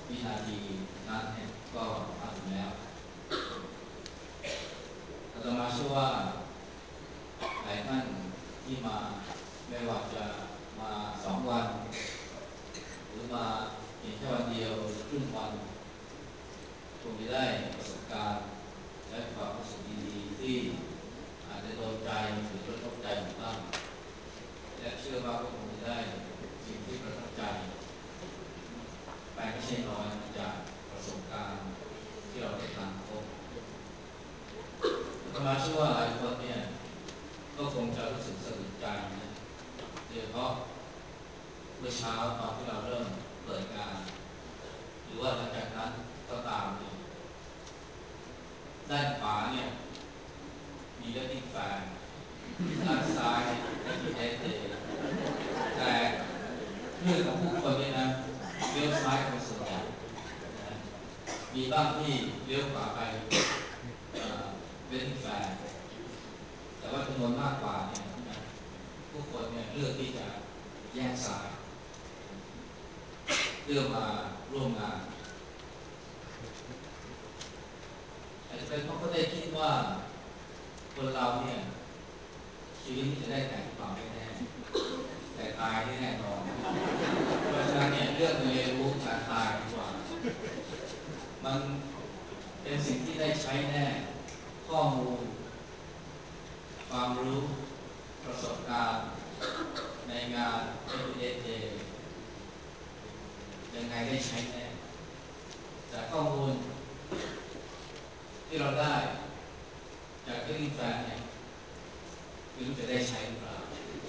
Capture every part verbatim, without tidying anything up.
วินาทีนั้นเนี่ยก็มาถึงแล้วอาตมาเชื่อว่าหลายท่านที่มาไม่ว่าจะมาสองวันหรือมาเพียงแค่วันเดียวหรือครึ่งวันคงจะได้ประสบการณ์และความรู้สึกดีๆที่อาจจะโดนใจหรือกระทบใจบ้างและเชื่อว่าก็คงจะได้สิ่งที่ประทับใจไปไม่ใช่น้อยจากประสบการณ์ที่เราได้ผ่านพบอาตมาเชื่อว่าหลายคนเนี่ยก็คงจะรู้สึกสะดุดใจนะโดยเฉพาะเมื่อเช้าตอนที่เราเริ่มเปิดงานหรือว่าหลังจากนั้นก็ตามเนี่ยด้านขวาเนี่ยมีเลตติ้งแฟนด้านซ้ายเนี่ยมีเอสเดย์แต่เรื่องของผู้คนเนี่ยนะเลี้ยวซ้ายเป็นส่วนใหญ่นะมีบ้างที่เลี้ยวขวาไปเลตติ้งแฟนแต่ว่าจำนวนมากกว่าเนี่ยนะผู้คนเนี่ยเลือกที่จะแยกซ้ายเลือกมาร่วมงานอาจจะเป็นเพราะเขาได้คิดว่าคนเราเนี่ยชีวิตจะได้แต่งต่อไม่แน่แต่ตายแน่นอนเพราะฉะนั้นเนี่ยเลือกเรียนรู้การตายดีกว่ามันเป็นสิ่งที่ได้ใช้แน่ข้อมูลความรู้ประสบการณ์ในงาน Everyday Day ยังไงได้ใช้แน่แต่ข้อมูลที่เราได้จากที่แฟนเนี่ยไม่รู้จะได้ใช้หรือเปล่า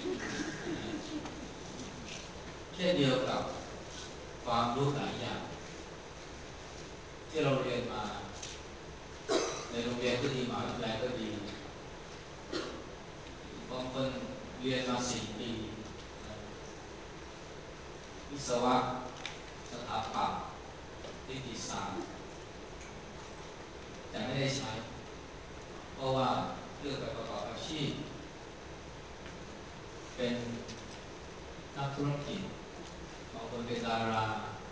เช่นเดียวกับความรู้หลายอย่างที่เราเรียนมาในโรงเรียนก็ดีมหาวิทยาลัยก็ดีบางคนเรียนมาสี่ปีวิศวะสถาปัตย์นิติศาสตร์แต่ไม่ได้ใช้เพราะว่าเลือกไปประกอบอาชีพเป็นนักธุรกิจบางคนเป็นดารา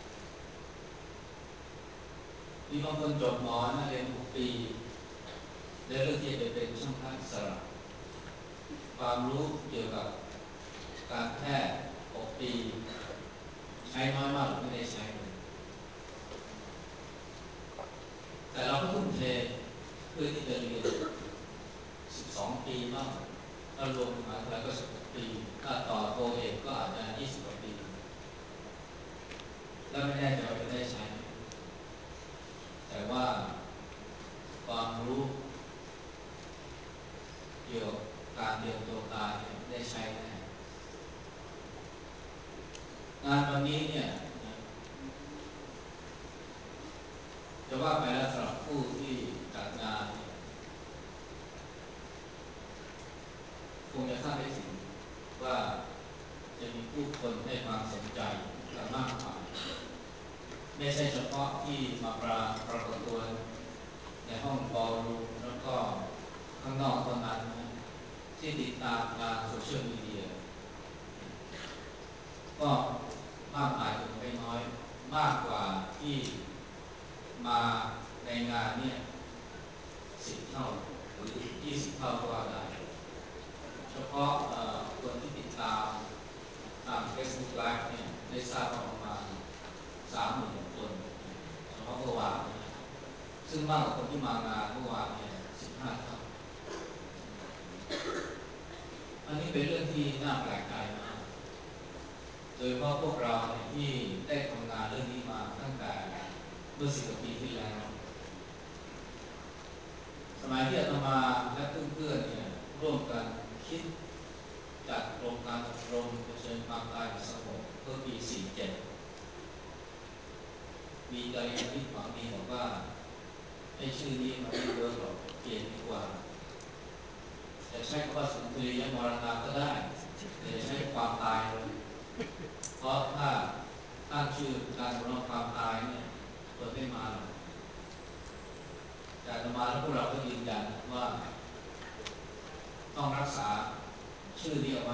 มีบางคนจบหมอนะเรียนหกปีแล้วเลือกที่จะเป็นช่างภาพอิสระความรู้เกี่ยวกับการแพทย์หกปีใช้น้อยมากหรือไม่ได้ใช้เลยแต่เราก็ทุ่มเทเพื่อที่จะเรียนสิบสองปีบ้างถ้ารวมมหาวิทยาลัยก็สิบหกปีถ้าต่อโทเอกก็อาจจะยี่สิบกว่าปีแล้วไม่แน่ใจว่าจะได้ใช้แต่ว่าความรู้เกี่ยวกับการเรียนตัวตายได้ใช้แน่งานวันนี้เนี่ยจะว่าไปแล้วสำหรับผู้ที่จัดงานคงจะคาดไม่ถึงว่าจะมีผู้คนให้ความสนใจกันมากมายไม่ใช่เฉพาะที่มาปราปรากฏตัวในห้องบอลรูมแล้วก็ข้างนอกเท่านั้นที่ติดตามทางโซเชียลมีเดียก็มากมายถึงไม่น้อยมากกว่าที่มาในงานเนี่ยสิบเท่าหรือยี่สิบเท่าก็ว่าได้เฉพาะคนที่ติดตามตาม Facebook Live เนี่ยได้ทราบว่าประมาณสามหมื่นคนเฉพาะเมื่อวานซึ่งมากกว่าคนที่มางานเมื่อวานเนี่ยสิบห้าเท่าอันนี้เป็นเรื่องที่น่าแปลกใจมากโดยเฉพาะพวกเราเนี่ยที่ได้ทำงานเรื่องนี้มาตั้งแต่เมื่อสิบกว่าปีที่แล้วสมัยที่อาตมาและเพื่อนๆเนี่ยร่วมกันคิดจัดโครงการอบรมเผชิญความตายอย่างสงบเมื่อปีสี่สิบเจ็ดมีกัลยาณมิตรหวังดีบอกว่าให้ชื่อนี้มันไม่เวิร์กหรอกเปลี่ยนดีกว่าจะใช้คำว่าสุนทรียมรณะก็ได้แต่จะใช้ความตายเลยเพราะถ้าตั้งชื่อการรณความตายเนี่ยคนไม่มาหรอกแต่อาตมาและพวกเราก็ยืนยันว่าต้องรักษาชื่อนี้เอาไว้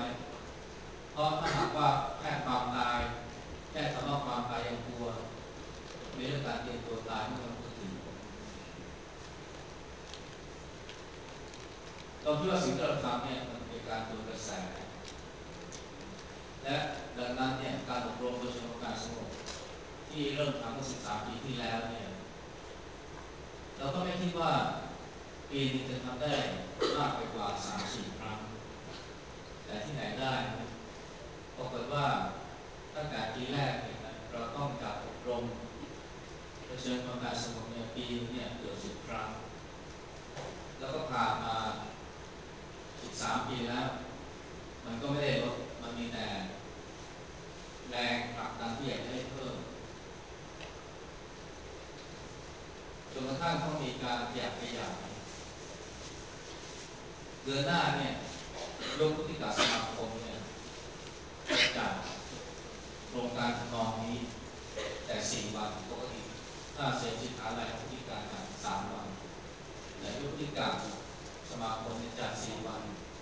เพราะถ้าหากว่าแค่ความตายแค่คำว่าความตายยังกลัวไม่เรื่องการเตรียมตัวตายที่เราพูดถึงเราคิดว่าสิ่งที่เราทำเนี่ยมันเป็นการตัวกระแสและดังนั้นเนี่ยการอบรมโดยเฉพาะการสงบที่เริ่มทำเมื่อสิบสามปีที่แล้วเนี่ยเราก็ไม่คิดว่าปีนึงจะทำได้มากไปกว่าสามสี่ครั้งแต่ที่ไหนได้ปรากฏว่าตั้งแต่ปีแรกเนี่ยเราต้องจัดอบรมโดยเฉพาะการสงบเนี่ยปีเนี่ยเกือบสิบครั้งแล้วก็ผ่านมาสิบสามปีแล้วมันก็ไม่ได้ลดมันมีแต่แรงผลักดันที่อยากให้เพิ่มจนกระทั่งต้องมีการขยับขยายเดือนหน้าเนี่ยยกพฤติกรรมสมาคมเนี่ยจากโครงการทำนองนี้แต่สี่วันปกติถ้าเสียสินค้าอะไรพฤติการกันสามวันแต่ยกพฤติกรรมสมาคมเนี่ยจัดสี่วัน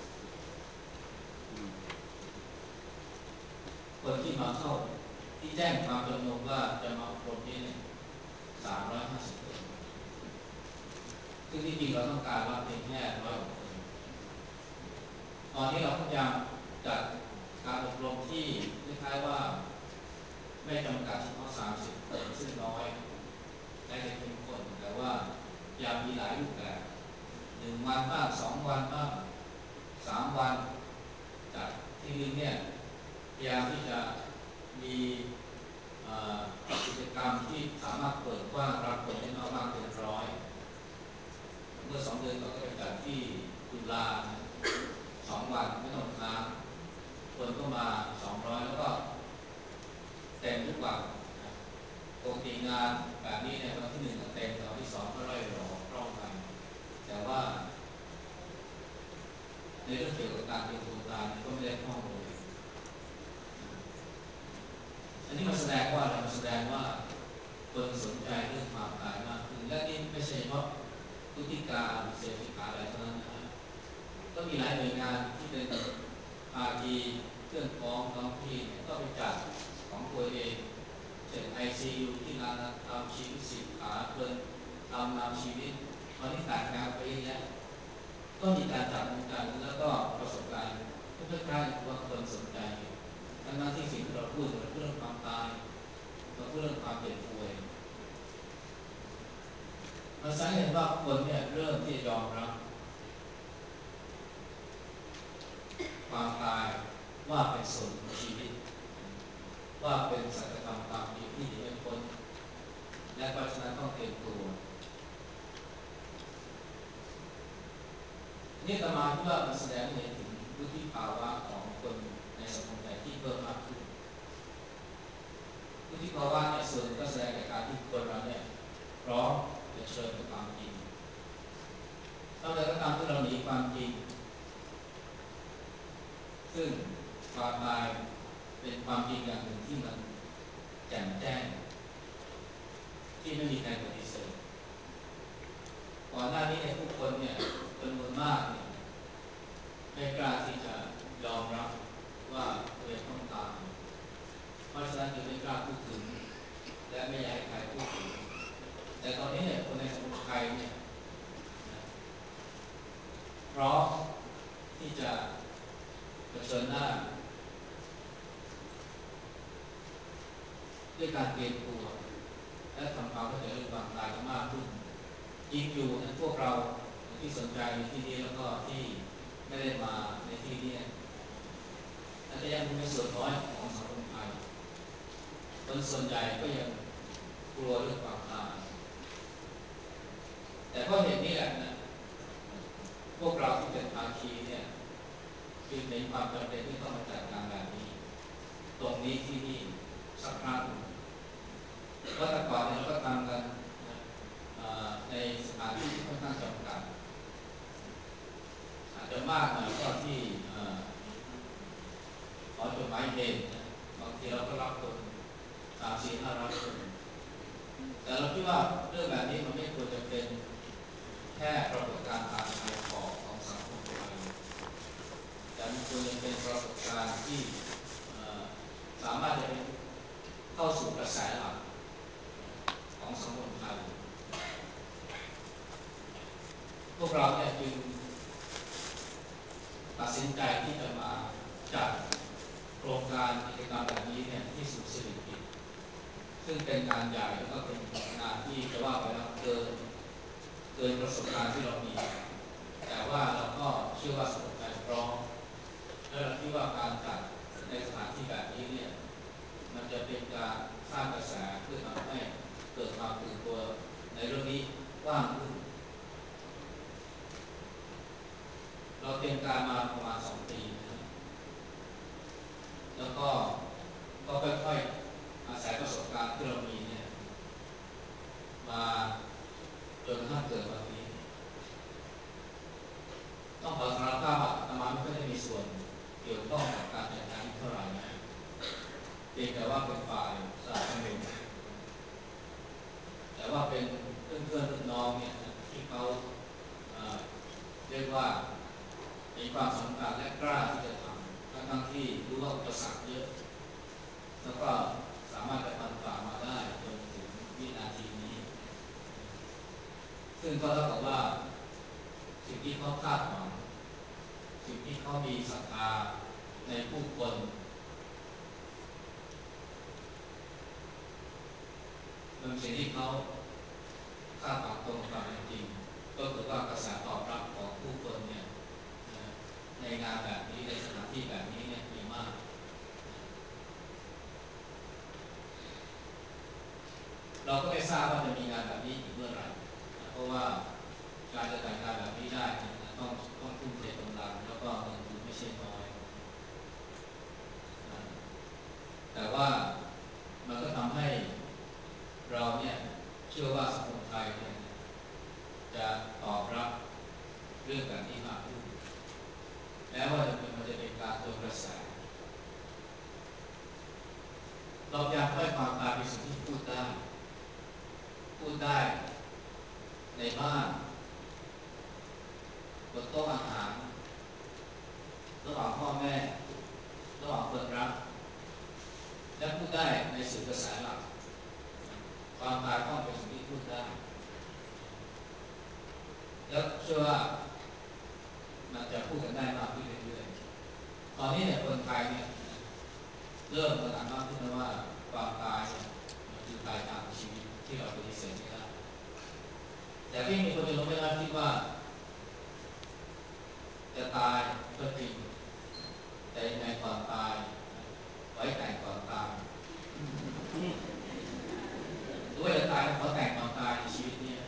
คนที่มาเข้าที่แจ้งความจำนงว่าจะมาอบรมนี้เนี่ยสามร้อยห้าสิบคนซึ่งที่จริงเราต้องการรับเพียงแค่ร้อยกว่าคนตอนนี้เราพยายามจัดการอบรมที่คล้ายๆว่าไม่จำกัดเฉพาะสามสิบคนซึ่งน้อยและจะเข้มข้นแต่ว่าอยากมีหลายรูปแบบหนึ่งวันบ้างสองวันบ้างสามวันจากที่นี้เนี่ยพยายามที่จะมีกิจกรรมที่สามารถเปิดกว้างรับคนได้มากเกินร้อยเมื่อสองเดือนก่อนก็ไปจัดที่จุฬาสองวันไม่ต้องค้างคนก็มาสองร้อยแล้วก็เต็มทุกวันปกติงานแบบนี้ในวันที่หนึ่งก็เต็มวันที่สองก็ร่อยหรอร่องกันแต่ว่าในเรื่องเกี่ยวกับการเตรียมตัวตายก็ไม่ได้ข้อมูลอันนี้มันแสดงว่าอะไรมันแสดงว่าคนสนใจเรื่องความตายมากขึ้นและนี่ไม่ใช่เฉพาะพฤติการเสพติดอะไรเท่านั้นนะฮะก็มีหลายหน่วยงานที่เป็นภาคีเพื่อนพ้องท้องที่ก็ไปจัดของตัวเองเช่น ไอ ซี ยู ที่นานทำชีวิตสิบขาเพิ่นทำนำชีวิตตอนนี้แตกแนวไปเยอะแยะก็มีการจัดเหมือนกันแล้วก็ประสบการณ์ก็คล้ายๆว่าคนสนใจทั้งนั้นที่สิ่งที่เราพูดเราพูดเรื่องความตายเราพูดเรื่องความเจ็บป่วยมันแสดงเห็นว่าคนเนี่ยเริ่มที่จะยอมรับความตายว่าเป็นส่วนของชีวิตว่าเป็นสัจธรรมความจริงที่หนีไม่พ้นและเพราะฉะนั้นต้องเตรียมตัวนี่ตมาคิดว่ามันแสดงให้เห็นถึงวุฒิภาวะของคนในสังคมไทยที่เพิ่มมากขึ้นวุฒิภาวะในส่วนก็แสดงในการที่คนเราเนี่ยพร้อมเผชิญกับความจริงถ้าใดก็ตามที่เราหนีความจริงซึ่งความตายเป็นความจริงอย่างหนึ่งที่มันแจ่มแจ้งที่ไม่มีใครปฏิเสธก่อนหน้านี้ในผู้คนเนี่ยจำนวนมากเนี่ยไม่กล้าที่จะยอมรับว่าตัวเองต้องตายเพราะฉะนั้นจึงไม่กล้าพูดถึงและไม่อยากให้ใครพูดถึงแต่ตอนนี้เนี่ยคนในสังคมไทยเนี่ยพร้อมที่จะเผชิญหน้าด้วยการเตรียมตัวและทำความเข้าใจเรื่องความตายมากขึ้นยิ่งอยู่ในพวกเราที่สนใจในที่นี้แล้วก็ที่ไม่ได้มาในที่นี้อาจจะยังเป็นส่วนน้อยของสังคมไทยคนส่วนใหญ่ก็ยังกลัวเรื่องความตายแต่เพราะเหตุนี้แหละนะพวกเราที่เป็นภาคีเนี่ยจึงเห็นความจำเป็นที่ต้องมาจัดการแบบนี้ตรงนี้ที่นี่สักครั้งเพราะแต่ก่อนเนี่ยเราก็ทำกันในสถานที่ที่ค่อนข้างจำกัดอาจจะมากหน่อยก็ที่ขอจดหมายเหตุบางทีเราก็รับคนสามสี่ห้าร้อยคนแต่เราคิดว่าเรื่องแบบนี้มันไม่ควรจะเป็นแค่ปรากฏการณ์ทางภายนอกของสังคมไทยแต่มันควรจะเป็นปรากฏการณ์ที่สามารถจะเป็นเข้าสู่กระแสหลักขวกเราเนี่ยจึงตัดสินใจที่จะมาจัดโครงการกิจกรรมแบบนี้เนี่ยที่ศูนย์สิริกิติ์ซึ่งเป็นงานใหญ่แล้วก็เป็นงานที่จะว่าไปแล้วเกินเกินประสบการณ์ที่เรามีแต่ว่าเราก็เชื่อว่าสังคมไทยพร้อมและเราคิดว่าการจัดในสถานที่แบบนี้เนี่ยมันจะเป็นการสร้างกระแสเพื่อทำให้เกิดความตื่นตัวในเรื่องนี้กว้างขึ้นเราเตรียมการมาประมาณสองปีนะแล้วก็ก็ค่อยๆอาศัยประสบการณ์ที่เรามีเนี่ยมาจนกระทั่งเกิดวันนี้ต้องขอสารภาพว่าอาตมาไม่ค่อยได้มีส่วนเกี่ยวข้องกับการจัดงานเท่าไหร่นะเพียงแต่ว่าเป็นฝ่ายสนับสนุนแต่ว่าเป็นเพื่อนๆรุ่นน้องเนี่ยที่เขาเอ่อเรียกว่ามีความสำคัญและกล้าที่จะทำทั้งๆที่รู้ว่าอุปสรรคเยอะแล้วก็สามารถจะฟันฝ่ามาได้จนถึงวินาทีนี้ซึ่งก็เท่ากับว่าสิ่งที่เขาคาดหวังสิ่งที่เขามีศรัทธาในผู้คนเป็นสิ่งที่เขาคาดหวังตรงความเป็นจริงก็คือว่ากระแสตอบรับของผู้คนเนี่ยในงานแบบนี้ในสถานที่แบบนี้เนี่ยดีมากเราก็ไม่ทราบว่าจะมีงานแบบนี้อีกเมื่อไหร่เพราะว่าการจะจัดงานแบบนี้ได้ต้องต้องทุ่มเทกำลังแล้วก็เงินทุนไม่ใช่น้อยแต่ว่ามันก็ทำให้เราเนี่ยเชื่อว่าสังคมไทยเนี่ยจะตอบรับเรื่องแบบนี้มากขึ้นแม้ว่าจะเป็นมันจะเป็นการโดนกระแสเราอยากให้ความตายเป็นสิ่งที่พูดได้พูดได้ในบ้านบนโต๊ะอาหารระหว่างพ่อแม่ระหว่างคนรักและพูดได้ในสื่อกระแสหลักความตายต้องเป็นสิ่งที่พูดได้แล้วเชื่อว่ามันจะพูดกันได้มากขึ้นเรื่อยๆตอนนี้เนี่ยคนไทยเนี่ยเริ่มตระหนักมากขึ้นแล้วว่าความตายเนี่ยมันคือปลายทางของชีวิตที่เราปฏิเสธไม่ได้แต่ที่มีคนจำนวนไม่น้อยคิดว่าจะตายก็จริงแต่ยังไงก่อนตายไว้แต่งก่อนตายหรือว่าจะตายขอแต่งก่อนตายในชีวิตนี้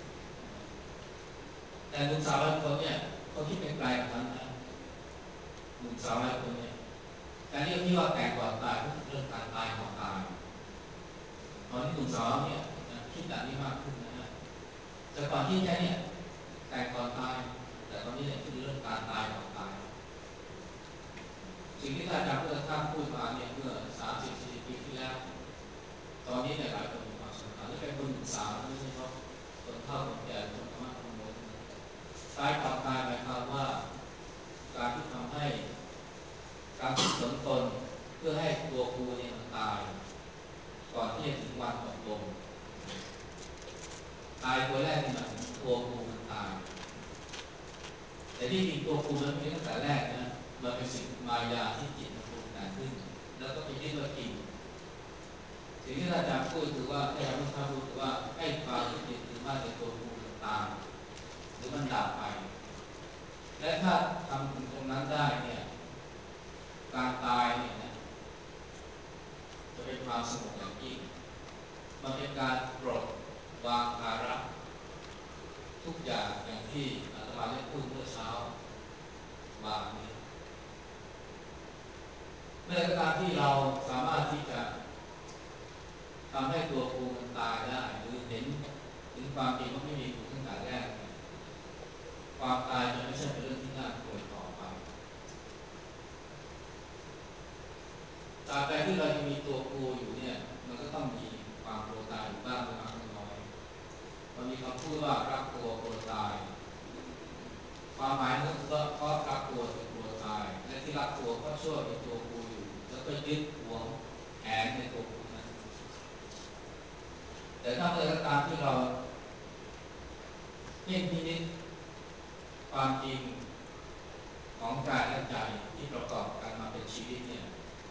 แต่หนุ่มสาวหลายคนเนี่ยเขาคิดเป็นไกลแบบนั้นนะหนุ่มสาวหลายคนเนี่ยการเรียกที่ว่าแต่งก่อนตายก็คือเรื่องการตายก่อนตายตอนนี้หนุ่มสาวเนี่ยคิดแบบนี้มากขึ้นนะฮะแต่ก่อนที่แค่เนี่ยแต่งก่อนตายแต่ตอนนี้เนี่ยคือเรื่องการตายก่อนตายสิ่งที่ท่านอาจารย์พุทธทาสพูดมาเนี่ยเมื่อสามสิบสี่สิบปีที่แล้วตอนนี้เนี่ยหลายคนมีความสำคัญและเป็นคนหนุ่มสาวไม่ใช่เฉพาะคนเฒ่าคนแก่คนธรรมะธรรมโมตายก่อนตายหมายความว่าการที่ทำให้การฝึกฝนตนเพื่อให้ตัวครูเนี่ยมันตายก่อนที่จะถึงวันอบรมตายตัวแรกนี่หมายถึงตัวครูมันตายแต่ที่จริงตัวครูมันไม่ตั้งแต่แรกนะมันเป็นสิ่งมายาที่จิตมันปรุงแต่งขึ้นแล้วก็ไปยึดว่าจริงสิ่งที่อาจารย์พูดคือว่าอาจารย์พุทธาพูดคือว่าให้ความที่จิตหรือว่าในตัวครูมันตายหรือมันดับไปและถ้าทำถึงตรงนั้นได้เนี่ยการตายเนี่ยนะจะเป็นความสงบอย่างยิ่งมันเป็นการปลดวางภาระทุกอย่างอย่างที่อาตมาได้พูดเมื่อเช้าวางนี้เมื่อการที่เราสามารถที่จะทำให้ตัวครูมันตายได้หรือเห็นถึงความจริงว่าไม่มีครูตั้งแต่แรกความตายจะไม่ใช่เป็นเรื่องที่น่ากลัวต่อไปตราบใดที่เรายังมีตัวครูอยู่เนี่ยมันก็ต้องมีความกลัวตายอยู่บ้างไม่มากก็น้อยมันมีคำพูดว่ารักตัวกลัวตายความหมายก็คือว่าเพราะรักตัวจึงกลัวตายและที่รักตัวก็ช่วยมีตัวครูอยู่แล้วก็ยึดหวงแหนในตัวครูนั้นแต่ถ้าเมื่อตามที่เราเพ่งพินิจความจริงของกายและใจที่ประกอบกันมาเป็นชีวิตเนี่ย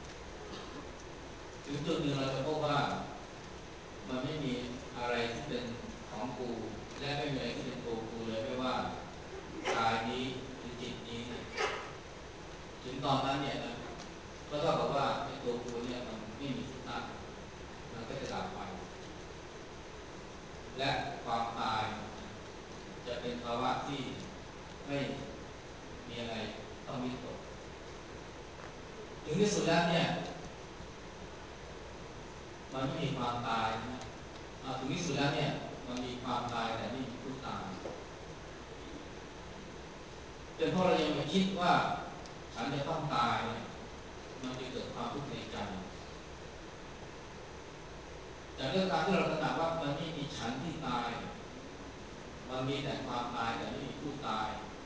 ถึงจุดหนึ่งเราจะพบว่ามันไม่มีอะไรที่เป็นของกูและไม่มีอะไรที่เป็นตัวกูเลยไม่ว่ากายนี้หรือจิตนี้ถึงตอนนั้นเนี่ยนะก็เท่ากับว่าไอ้ตัวกูเนี่ยมันไม่มีที่ตั้งมันก็จะดับไปและความตายจะเป็นภาวะที่ไม่มีอะไรต้องวิตกถึงที่สุดแล้วเนี่ยมันไม่มีความตายนะถึงที่สุดแล้วเนี่ยมันมีความตายแต่ไม่มีผู้ตายเป็นเพราะเรายังไม่คิดว่าฉันจะต้องตายมันจะเกิดความทุกข์ในใจแต่เรื่องการที่เราตระหนักว่ามันไม่มีฉันที่ตายมันมีแต่ความตายแต่ไม่มีผู้ตาย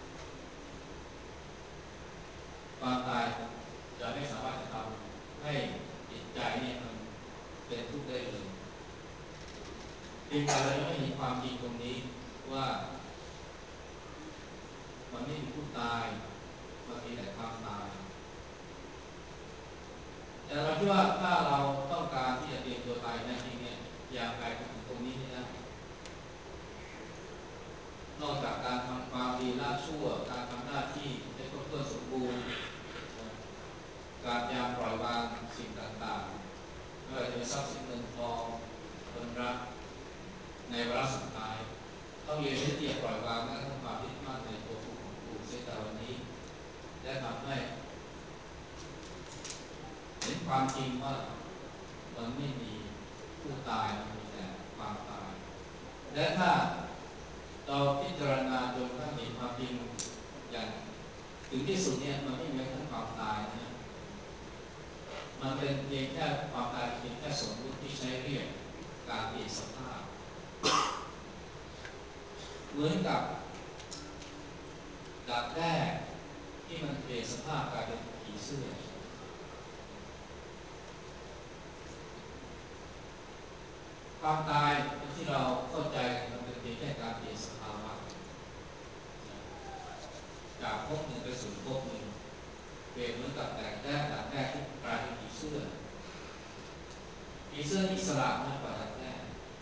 ความตายจะไม่สามารถจะทำให้จิตใจเนี่ยมันเป็นทุกข์ได้เลยเพียงแต่เราไม่มีความจริงตรงนี้ว่ามันไม่มีผู้ตายมันมีแต่ความตายแต่เราคิดว่าถ้าเราต้องการที่จะเตรียมตัวตายในจริงเนี่ยอยากไปถึงตรงนี้ให้ได้นอกจากการทำความดีละชั่วการทำหน้าที่ให้ครบถ้วนสมบูรณ์การพยายามปล่อยวางสิ่งต่างๆไม่ว่าจะเป็นทรัพย์สินเงินทองคนรักในวาระสุดท้ายต้องเรียนรู้ที่จะปล่อยวางและทำความยึดมั่นในตัวผู้ของผู้เสียแต่วันนี้และทำให้เห็นความจริงว่ามันไม่มีผู้ตายมันมีแต่ความตายและถ้าเราพิจารณาจนกระทั่งเห็นความจริงอย่างถึงที่สุดเนี่ยมันไม่มีทั้งความตายนะมันเป็นเพียงแค่ความตายเพียงแค่สมมติที่ใช้เรียกการเปลี่ยนสภาพเหมือนกับดักแด้ที่มันเปลี่ยนสภาพกลายเป็นผีเสื้อความตายที่เราเข้าใจมันเป็นเพียงแค่การเปลี่ยนสภาวะจากภพหนึ่งไปสู่ภพหนึ่งเปลี่ยนเหมือนกับดักแด้ดักแด้ที่กลายเป็นผีเสื้อผีเสื้ออิสระมากกว่าดักแด้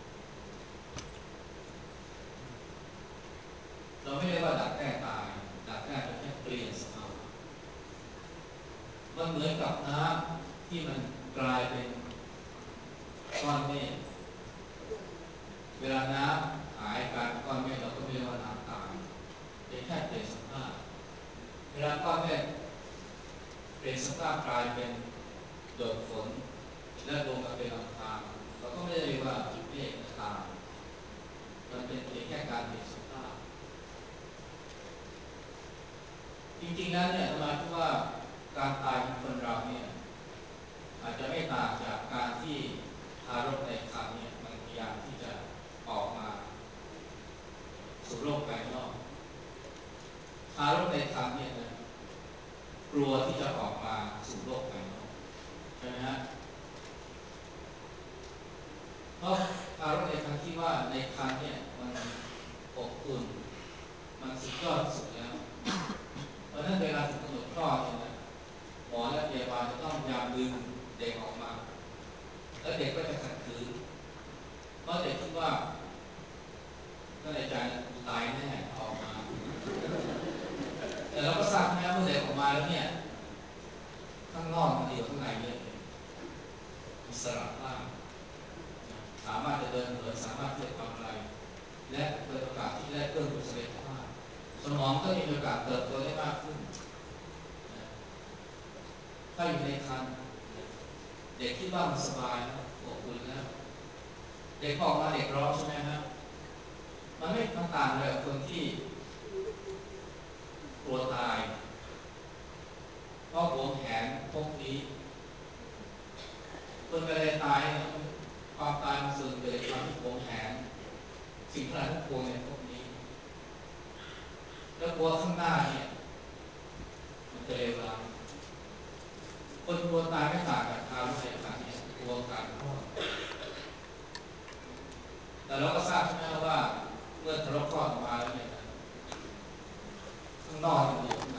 เราไม่ได้ว่าดักแด้ตายดักแด้เป็นแค่เปลี่ยนสภาวะมันเหมือนกับน้ำที่มันกลายเป็นก้อนเมฆเวลาน้ำหายกลายเป็นก้อนเมฆเราก็ไม่เรียกว่าน้ำตายเป็นแค่เปลี่ยนสภาพเวลาก้อนเมฆเปลี่ยนสภาพกลายเป็นหยดฝนและลงมาเป็นลำธารเราก็ไม่ได้เรียกว่าเมฆตายมันเป็นเพียงแค่การเปลี่ยนสภาพจริงๆแล้วเนี่ยหมายถึงว่าการตายของคนเราเนี่ยอาจจะไม่ต่างจากการที่ทารกในครรภ์เนี่ยมันพยายามที่จะออกมาสู่โลกภายนอกทารกในครรภ์เนี่ยนะกลัวที่จะออกมาสู่โลกภายนอกใช่ไหมฮะเพราะทารกในครรภ์ที่ว่าในครรภ์เนี่ยมันอบอุ่นมันสุดยอดสุดแล้วเพราะนั้นเวลาถึงกำหนดคลอดเนี่ยนะหมอและพยาบาลจะต้องพยายามดึงเด็กออกมาแล้วเด็กก็จะขัดขืนเพราะเด็กคิดว่าก็ในใจตายแน่ออกมาแต่เราก็ทราบนะเมื่อเด็กออกมาแล้วเนี่ยข้างนอกมันดีกว่าข้างในเยอะเลยอิสระมากสามารถจะเดินเหินสามารถที่จะทำอะไรและเปิดโอกาสที่ได้เพิ่มบุคลิกภาพสมองก็มีโอกาสเติบโตได้มากขึ้นถ้าอยู่ในครรภ์เด็กคิดว่ามันสบายแล้วอบอุ่นแล้วเด็กออกมาเด็กร้องใช่ไหมฮะมันไม่ต่างเลยกับคนที่กลัวตายเพราะหวงแหนพวกนี้คนเวลาตายความตายมันส่วนเกิดความหวงแหนสิ่งที่เรากลัวในพวกนี้แล้วกลัวข้างหน้าเนี่ยมันจะเลวร้ายคนกลัวตายไม่ต่างกับทารกในครรภ์เนี่ยกลัวการคลอดแต่เราก็ทราบใช่ไหมว่าเมื่อทารกคลอดออกมาแล้วเนี่ยางนอกอย่างเดียวข้างใน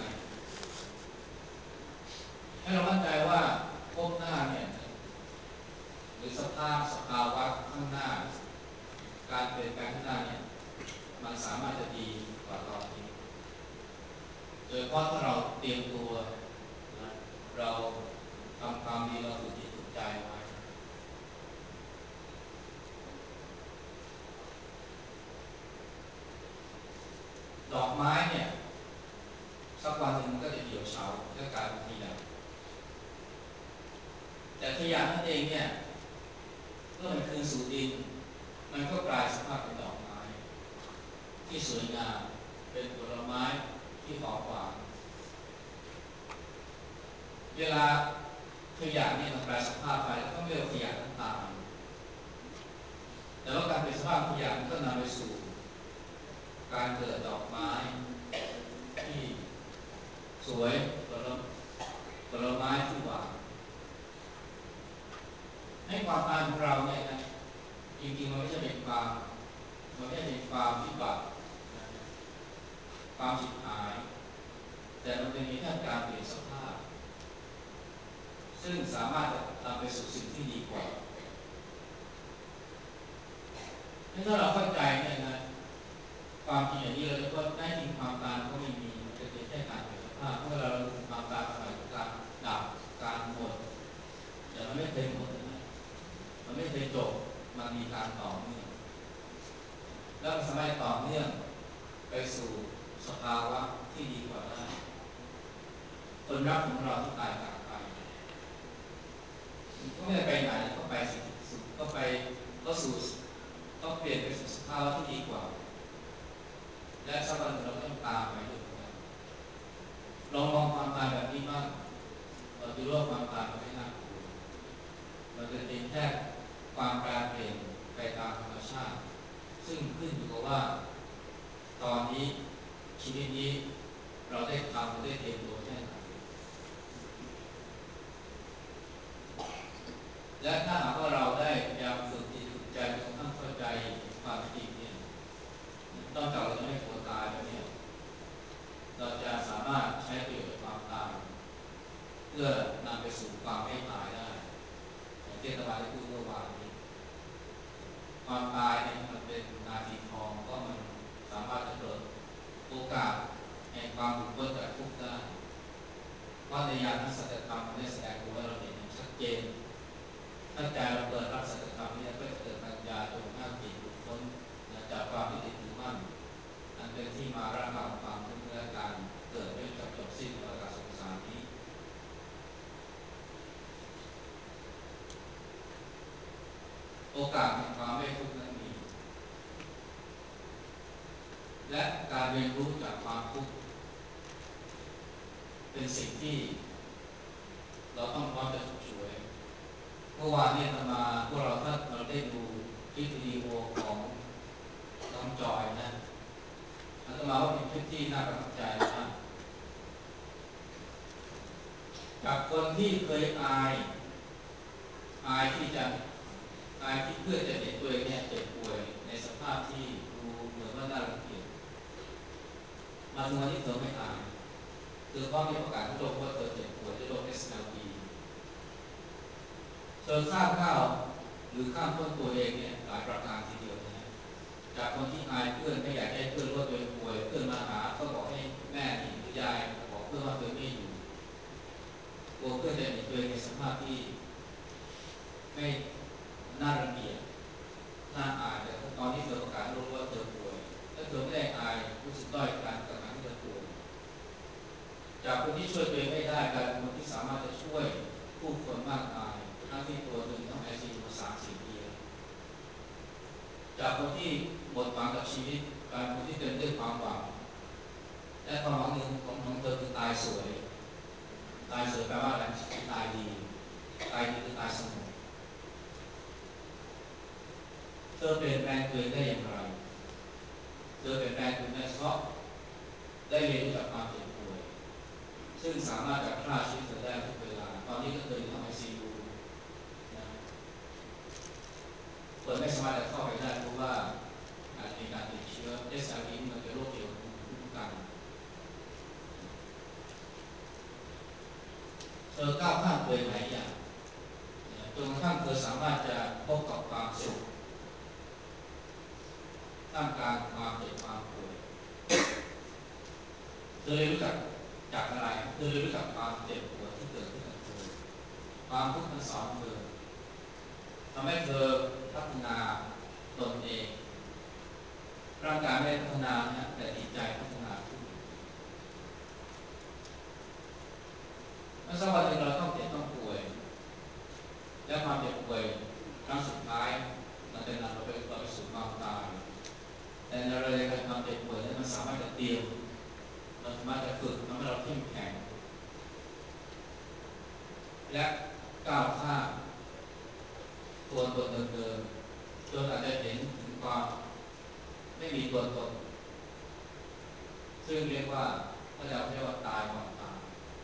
ให้เรามั่นใจว่าพบหน้าเนี่ยหรือสภาพสภาวะข้างหน้าการเปลี่ยนแปลงข้างหน้าเนี่ยมันสามารถจะดีกว่าตอนนี้โดยเฉพาะถ้าเราเตรียมตัวนะเราทำความดีเราฝึกจิตฝึกใจไว้ดอกไม้เนี่ยสักวันหนึ่งมันก็จะเหี่ยวเฉาและกลายเป็นขยะแต่ขยะนั่นเองเนี่ยเมื่อมันคืนสู่ดินมันก็กลายสภาพเป็นดอกไม้ที่สวยงามเป็นผลไม้ที่หอมหวานเวลาขยะเนี่ยมันแปลสภาพไปแล้วต้องเรียกว่าขยะน้ำตาลแต่ว่าการเป็นสภาพขยะมันก็นำไปสู่การเกิดดอกไม้ที่สวยผลผลไม้ที่หวานให้ความตายของเราเนี่ยนะจริงๆมันไม่ใช่เป็นความมันไม่ใช่เป็นความวิบัติความฉิบหายแต่มันเป็นแค่การเปลี่ยนสภาพซึ่งสามารถจะนำไปสู่สิ่งที่ดีกว่าถ้าเราเข้าใจเนี่ยนะความจริงอย่างนี้เราจะก็ได้จริงความตายก็ไม่มีมันจะเป็นแค่การเปลี่ยนสภาพเพราะเราเราความตายหมายถึงการดับการหมดแต่มันไม่เคยหมดนะมันไม่เคยจบมันมีการต่อเนื่องแล้วมันสามารถต่อเนื่องไปสู่สภาวะที่ดีกว่าได้คนรักของเราที่ตายจากไปก็ไม่ได้ไปไหนก็ไปสิ่งสุดก็ไปก็สู่ก็เปลี่ยนไปสู่สภาวะที่ดีกว่าและสักวันเราต้องตามไปด้วยกันลองมองความตายแบบนี้บ้างเราจะรู้ว่าความตายมันไม่น่ากลัวมันจะเป็นแค่ความแปรเปลี่ยนไปตามธรรมชาติซึ่งขึ้นอยู่กับว่าตอนนี้ชีวิตนี้เราได้ทำได้เตรียมตัวแค่ไหนและถ้าหากว่าเราได้พยายามฝึกจิตฝึกใจจนกระทั่งเข้าใจความจริงเนี่ยนอกจากเราจะไม่กลัวตายแล้วเนี่ยเราจะสามารถใช้ประโยชน์จากความตายเพื่อนำไปสู่ความไม่ตายได้อย่างที่อาจารย์ได้พูดเมื่อวานนี้ความตายเนี่ยมันเป็นนาทีทองก็มันสามารถจะเกิดโอกาสแห่งความหลุดพ้นจากทุกข์ได้เพราะในยามที่สัจธรรมมันได้แสดงตัวให้เราเห็นอย่างชัดเจนถ้าใจเราเปิดรับสัจธรรมเนี่ยก็จะเกิดปัญญาจนกระทั่งจิตหลุดพ้นจากความที่ติดถือมั่นอันเป็นที่มาระงับความทุกข์และการเกิดไม่จบจบสิ้นในวัฏสงสารนี้โอกาสแห่งความไม่ทุกข์นั้นมีและการเรียนรู้จากความทุกข์เป็นสิ่งที่เราต้องพร้อมจะถูกช่วยเมื่อวานนี้มาพวกเราถ้าเราได้ดูคลิปวิดีโอของน้องจอยนะอาตมาว่าเป็นคลิปที่น่าประทับใจมากกับคนที่เคยอายอายที่จะอายที่เพื่อจะเห็นตัวเองเนี่ยเจ็บป่วยในสภาพที่ดูเหมือนว่าน่ารังเกียจมาถึงวันที่เธอไม่อายเธอก็มีประกาศที่โลกว่าเธอเจ็บป่วยด้วยโรค เอส แอล อี เธอข้ามข้าวหรือข้ามต้นตัวเองเนี่ยหลายประการทีเดียวนะจากคนที่อายเพื่อนไม่อยากให้เพื่อนรู้ว่าตัวเองป่วยเพื่อนมาหาก็บอกให้แม่หนีหรือยายบอกเพื่อนว่าเธอไม่อยู่กลัวเพื่อนจะเห็นตัวเองในสภาพที่ไม่น่ารังเกียจน่าอายแต่ตอนนี้เธอประกาศรู้ว่าเธอป่วยและเธอไม่ได้อายรู้สึกด้อยการกระทำที่เธอป่วยจากคนที่ช่วยตัวเองไม่ได้กลายเป็นคนที่สามารถจะช่วยผู้คนมากมายทั้งที่ตัวเธอต้องไอซียูมาสามสี่ปีจากคนที่หมดหวังกับชีวิตกลายเป็นคนที่เต็มด้วยความหวังและความหวังหนึ่งของของเธอคือตายสวยตายสวยแปลว่าอะไรตายดีตายดีคือตายสงบเธอเปลี่ยนแปลงตัวเองได้อย่างไรเธอเปลี่ยนแปลงตัวเองได้เพราะได้เรียนรู้จากความเจ็บป่วยซึ่งสามารถจะฆ่าชีวิตเธอได้ทุกเวลาตอนนี้ก็เคยอยู่ห้องไอซียูนะเปิดไม่สามารถจะเข้าไปได้เพราะว่าอาจจะมีการติดเชื้อ เอส แอล อี นี่มันเป็นโรคเกี่ยวกับภูมิคุ้มกันารถจะพบกับความสุขท่ามกลางความเจ็บความป่วยเธอรู้จักจากอะไรเธอรู้จักความเจ็บปวดที่เกิดขึ้นกับเธอความทุกข์มันสอนเธอทำให้เธอพัฒนาตนเองร่างกายไม่ได้พัฒนานะแต่จิตใจพัฒนาขึ้นเมื่อสักวันหนึ่งเราต้องเจ็บต้องป่วยและความเจ็บป่วยครั้งสุดท้ายมันจะนำเราไปเราไปสู่ความตายแต่ในระยะการความเจ็บป่วยนั้นมันสามารถจะเตรียมเราสามารถจะฝึกทำให้เราเข้มแข็งและก้าวข้ามตัวตนเดิมๆจนอาจจะเห็นถึงความไม่มีตัวตนซึ่งเรียกว่าถ้าเราเรียกว่าตายก่อนตาย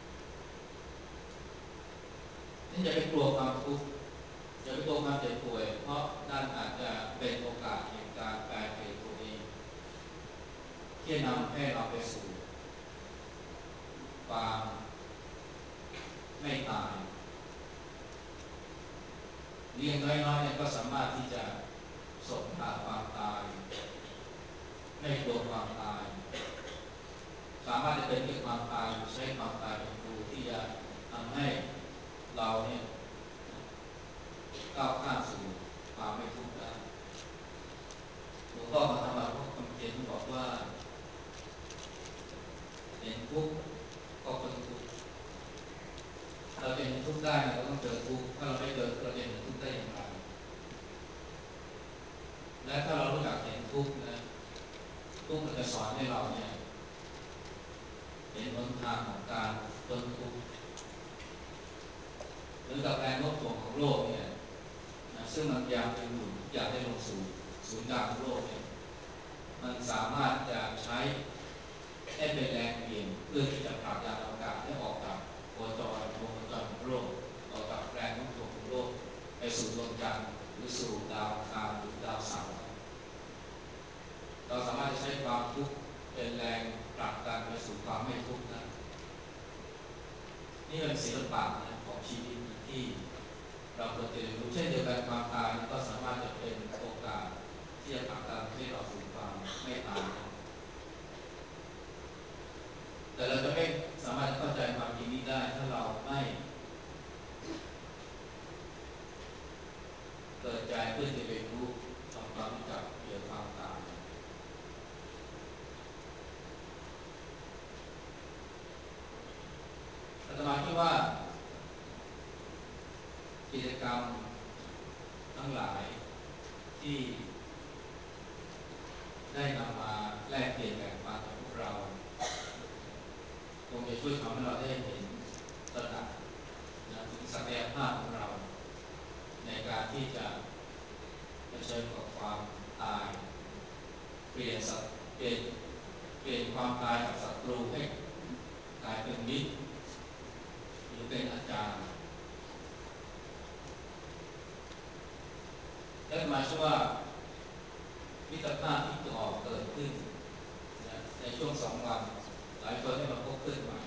นั่นอย่าไปกลัวความทุกข์อย่าไปกลัวความเจ็บป่วยเพราะนั่นอาจจะเป็นโอกาสแห่งการแปลเปลี่ยนตัวเองที่นำให้เราไปสู่ความไม่ตายเรียงน้อยๆเนี่ยก็สามารถที่จะสบผ่านความตายไม่กลัวความตายสามารถจะเป็นกับความตายใช้ความตายเป็นครูที่จะทำให้เราเนี่ยก้าวข้ามสู่ความไม่ทุกข์ได้หลวงพ่อมาทำมาพบคำเขียนบอกว่าเห็นทุกข์ก็เป็นทุกข์เราจะเห็นทุกข์ได้เราต้องเจอทุกข์ถ้าเราไม่เจอเราจะเห็นทุกข์ได้อย่างไรและถ้าเรารู้จักเห็นทุกข์นะทุกข์มันจะสอนให้เราเนี่ยเห็นหนทางของการพ้นทุกข์หรือกับแรงโน้มถ่วงของโลกเนี่ยนะซึ่งมันอยากเป็นหนุนอยากให้ลงสู่ศูนย์กลางของโลกเนี่ยมันสามารถจะใช้ให้เป็นแรงเปลี่ยนเพื่อที่จะผลักดันอากาศให้ออกจากโคจรวงโคจรของโลกออกจากแรงโน้มถ่วงของโลกไปสู่ดวงจันทร์หรือสู่ดาวอังคารหรือดาวเสาร์เราสามารถจะใช้ความทุกข์เป็นแรงผลักดันไปสู่ความไม่ทุกข์ได้นี่เป็นศิลปะของชีวิตที่เราควรจะเรียนรู้เช่นเดียวกันความตายก็สามารถจะเป็นโอกาสที่จะผลักดันให้เราสู่ความไม่ตายแต่เราจะไม่สามารถเข้าใจความจริงนี้ได้ถ้าเราไม่เปิดใจเพื่อจะเรียนรู้ทำความรู้จักเกี่ยวกับความตายอาตมาคิดว่ากิจกรรมทั้งหลายที่ได้นำมาแลกเปลี่ยนแบ่งปันกับพวกเราคงจะช่วยทำให้เราได้เห็นตระหนักนะถึงศักยภาพของเราในการที่จะเผชิญกับความตายเปลี่ยนสัตเปลี่ยนเปลี่ยนความตายจากศัตรูให้กลายเป็นมิตรหรือเป็นอาจารย์และหมายถึงว่ามิตรภาพที่ก่อเกิดขึ้นในช่วงสองวันหลายคนได้มาพบเพื่อนใหม่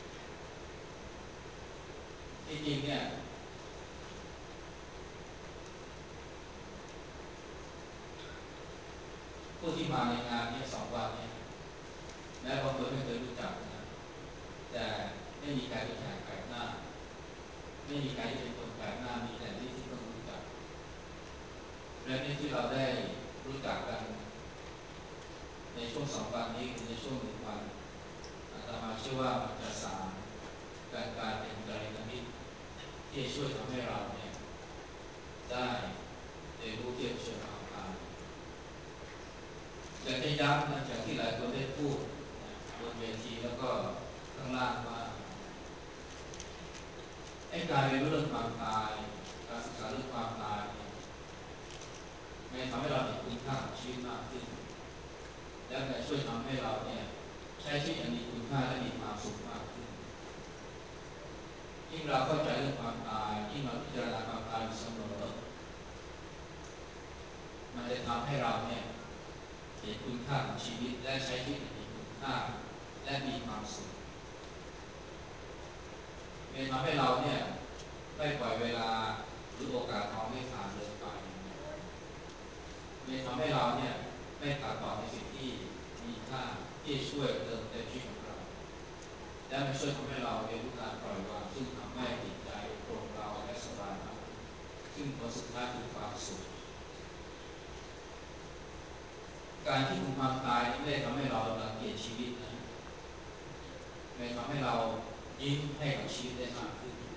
ที่จริงเนี่ยผู้ที่มาในงานนี้สองวันนี้แม้บางคนไม่เคยรู้จักนะแต่ไม่มีใครเป็นแขกแปลกหน้าไม่มีใครที่เป็นคนแปลกหน้ามีแต่ที่ที่ต้องรู้จักและนี่ที่เราได้รู้จักกันในช่วงสองวันนี้ในช่วงหนึ่งวันอาตมาเชื่อว่ามันจะสานการการเป็นกัลยาณมิตรที่จะช่วยทำให้เราเนี่ยได้เรียนรู้เกี่ยวกับเชิงความตายอยากจะย้ำนะจากที่หลายคนได้พูดบนเวทีแล้วก็ข้างล่างว่าไอ้การเรียนรู้เรื่องความตายการศึกษาเรื่องความตายเนี่ยมันทำให้เราเห็นคุณค่าของชีวิตมากขึ้นและจะช่วยทำให้เราเนี่ยใช้ชีวิตอย่างมีคุณค่าและมีความสุขมากขึ้นยิ่งเราเข้าใจเรื่องความตายยิ่งเราพิจารณาความตายอยู่เสมอมันจะทำให้เราเนี่ยเห็นคุณค่าของชีวิตและใช้ชีวิตอย่างมีคุณค่าและมีความสุขมันทำให้เราเนี่ยได้ปล่อยเวลาหรือโอกาสทองไม่ผ่านเลยไปมันทำให้เราเนี่ยไม่ตัดต่อในสิ่งที่มีค่าที่ช่วยเติมเต็มชีวิตของเราและมันช่วยทำให้เราเรียนรู้การปล่อยวางซึ่งทำให้จิตใจโปร่งเบาและสบายมากซึ่งผลสุดท้ายคือความสุขการที่คุณความตายไม่ได้ทำให้เรารังเกียจชีวิตนะไม่ทำให้เรายิ้มให้กับชีวิตได้มากขึ้น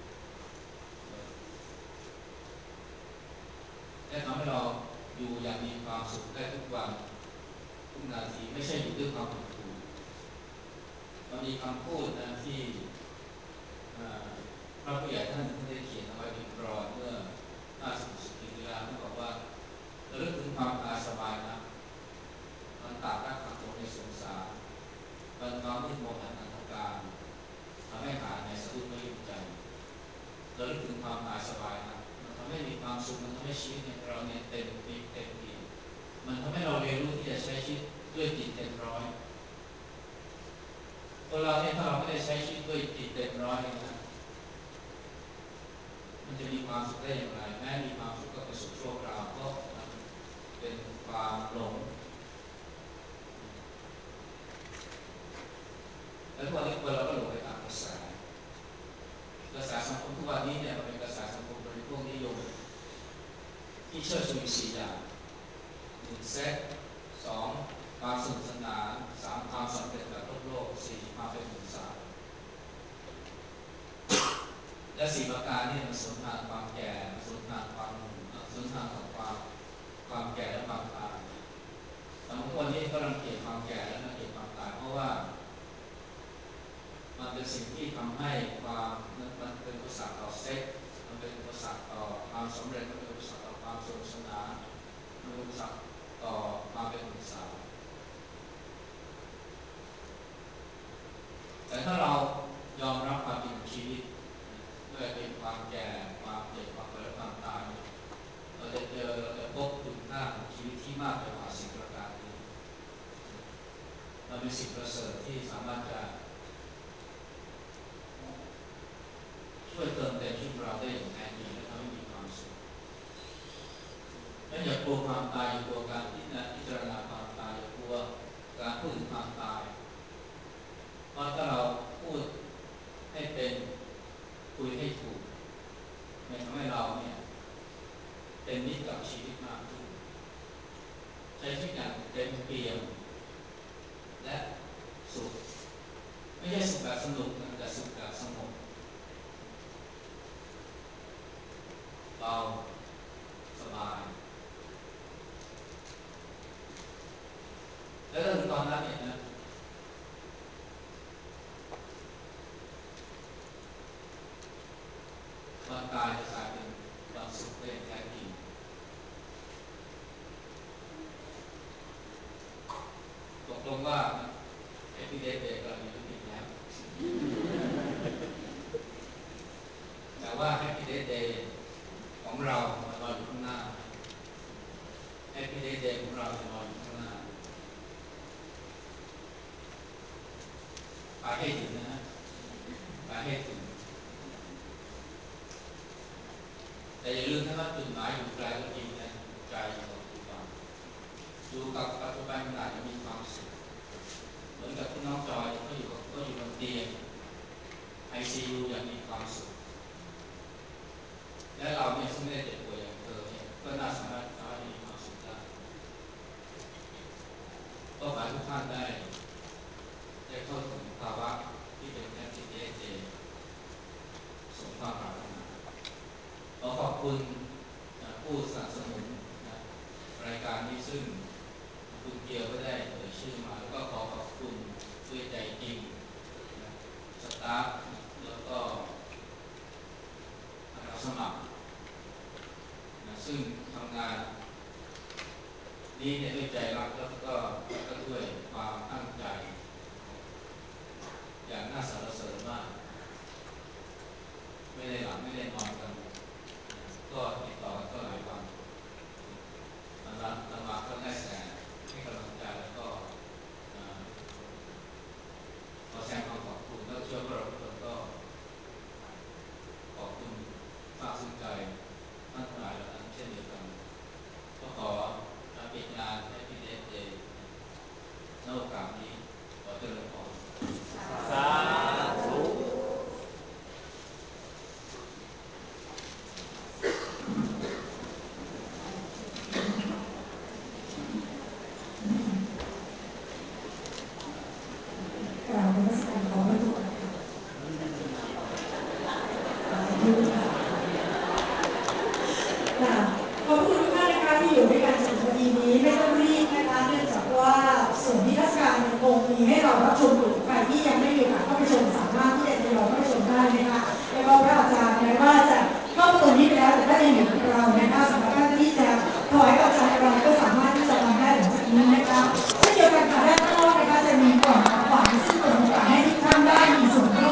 และทำให้เราอยู่อย่างมีความสุขได้ทุกวันทุกนาทีไม่ใช่อยู่ด้วยความหดหู่มันมีคำพูดนะที่พระผู้ใหญ่ท่านท่านได้เขียนเอาไว้เป็นกรอนเมื่อห้าสิบสิบปีที่แล้วท่านบอกว่าระลึกถึงความตายสบายนะมันตากรักขังลงในสงสารมันความมืดมนอันอันตรการทำให้หายในสะดุ้งไม่ยุ่งใจระลึกถึงความตายสบายนะมันทำให้มีความสุขมันทำให้ชีวิตของเราเนี่ยเต็มปีเต็มปีมันทำให้เราเรียนรู้ที่จะใช้ชีวิตด้วยจิตเต็มร้อยตัวเราเนี่ยถ้าเราไม่ได้ใช้ชีวิตด้วยจิตเต็มร้อยนะมันจะมีความสุขได้อย่างไรแม้มีความสุขก็เป็นสุขชั่วคราวเพราะมันเป็นความหลงแล้วทุกวันนี้คนเราก็หลงไปตามกระแสกระแสสังคมทุกวันนี้เนี่ยมันเป็นกระแสสังคมบริโภคนิยมที่เชื่อชูสี่อย่างหนึ่งเซ็กสองความสนุกสนานสามความสำเร็จแบบโลกโลกสี่ความเป็นหนุ่มสาวและสี่ประการนี่มันสนทางความแก่มันสนทางความหนุ่มสนทางกับความความแก่และความตายสังคมวันนี้ก็รังเกียจความแก่และรังเกียจความตายเพราะว่ามันเป็นสิ่งที่ทำให้ความมันเป็นอุปสรรคต่อเซ็กมันเป็นอุปสรรคต่อความสำเร็จมันเป็นอุปสรรคต่อความสนุกสนานมันเป็นอุปสรรคต่อความเป็นหนุ่มสาวแต่ถ้าเรายอมรับความจริงของชีวิตเมื่อเป็นความแก่ความเจ็บความตายและความตายเราจะเจอเราจะพบคุณค่าของชีวิตที่มากไปกว่าสิ่งประการนี้มันเป็นสิ่งประเสริฐที่สามารถจะช่วยเติมเต็มชีวิตเราได้อย่างแท้จริงและทำให้มีความสุขไม่อย่ากลัวความตายอย่ากลัวการพิจารณาความตายอย่ากลัวการพูดถึงความตายเพราะถ้าเราพูดให้เป็นคุยให้ถูกมันทำให้เราเนี่ยเป็นมิตรกับชีวิตมากขึ้นใช้ชีวิตอย่างเต็มเปี่ยมและสุขไม่ใช่สุขแบบสนุกแต่สุขแบบสงบเบาสบายแล้วถึงตอนนั้นเนี่ยนะความตายจะกลายเป็นความสุขได้แท้จริงตกลงว่าไอ้พี่เด็กเด็กเรามีธุรกิจแล้วแต่ว่าไอ้พี่เด็กเด็กของเรามันรออยู่ข้างหน้าไอ้พี่เด็กเด็กของเราจะรออยู่ข้างหน้าไปให้ถึงนะฮะไปให้ถึงแต่อย่าลืมนะว่าจุดหมายอยู่ไกลก็จริงนะใจอยู่กับปัจจุบันอยู่กับปัจจุบันขนาดจะมีความสุขเหมือนกับที่น้องจอยเขาอยู่กับเขาอยู่บนเตียงไอซียูอย่างมีความสุขและเราเนี่ยซึ่งไม่ได้เจ็บป่วยอย่างเธอเนี่ยก็น่าสามารถสามารถมีความสุขได้ก็ขอให้ทุกท่านได้ได้เข้าถึงภาวะที่เป็นแอปพลิเคชันสมความปรารถนาขอขอบคุณผู้สนับสนุนรายการนี้ซึ่งคุณเกียวก็ได้เอ่ยชื่อมาแล้วก็ขอขอบคุณด้วยใจจริงสตาฟแล้วก็อาสาสมัครซึ่งทำงานนี้เนี่ยด้วยใจรักแล้วก็แล้วก็ด้วยความตั้งใจอย่างน่าสรรเสริญมากไม่ได้หลับไม่ได้นอนกันก็ติดต่อกันก็หลายวันอาจารย์มาก็ได้แต่ให้กำลังใจแล้วก็ขอแสดงความขอบคุณแล้วเชื่อว่าเราทุกคนก็ขอบคุณภาคซึ้งใจถ้าโอกาสนี้ขอเจริญพรสาธุกราบนมัสการขอพระคุณค่ะขอบคุณทุกท่านนะคะที่อยู่ด้วยกันจนถึงนาทีนี้ไม่ต้องรีบนะคะเนื่องจากว่าส่วนนิทรรศการยังคงมีให้เรารับชมอยู่ใครที่ยังไม่มีโอกาสเข้าไปชมสามารถที่จะทยอยเข้าไปชมได้นะคะแล้วก็พระ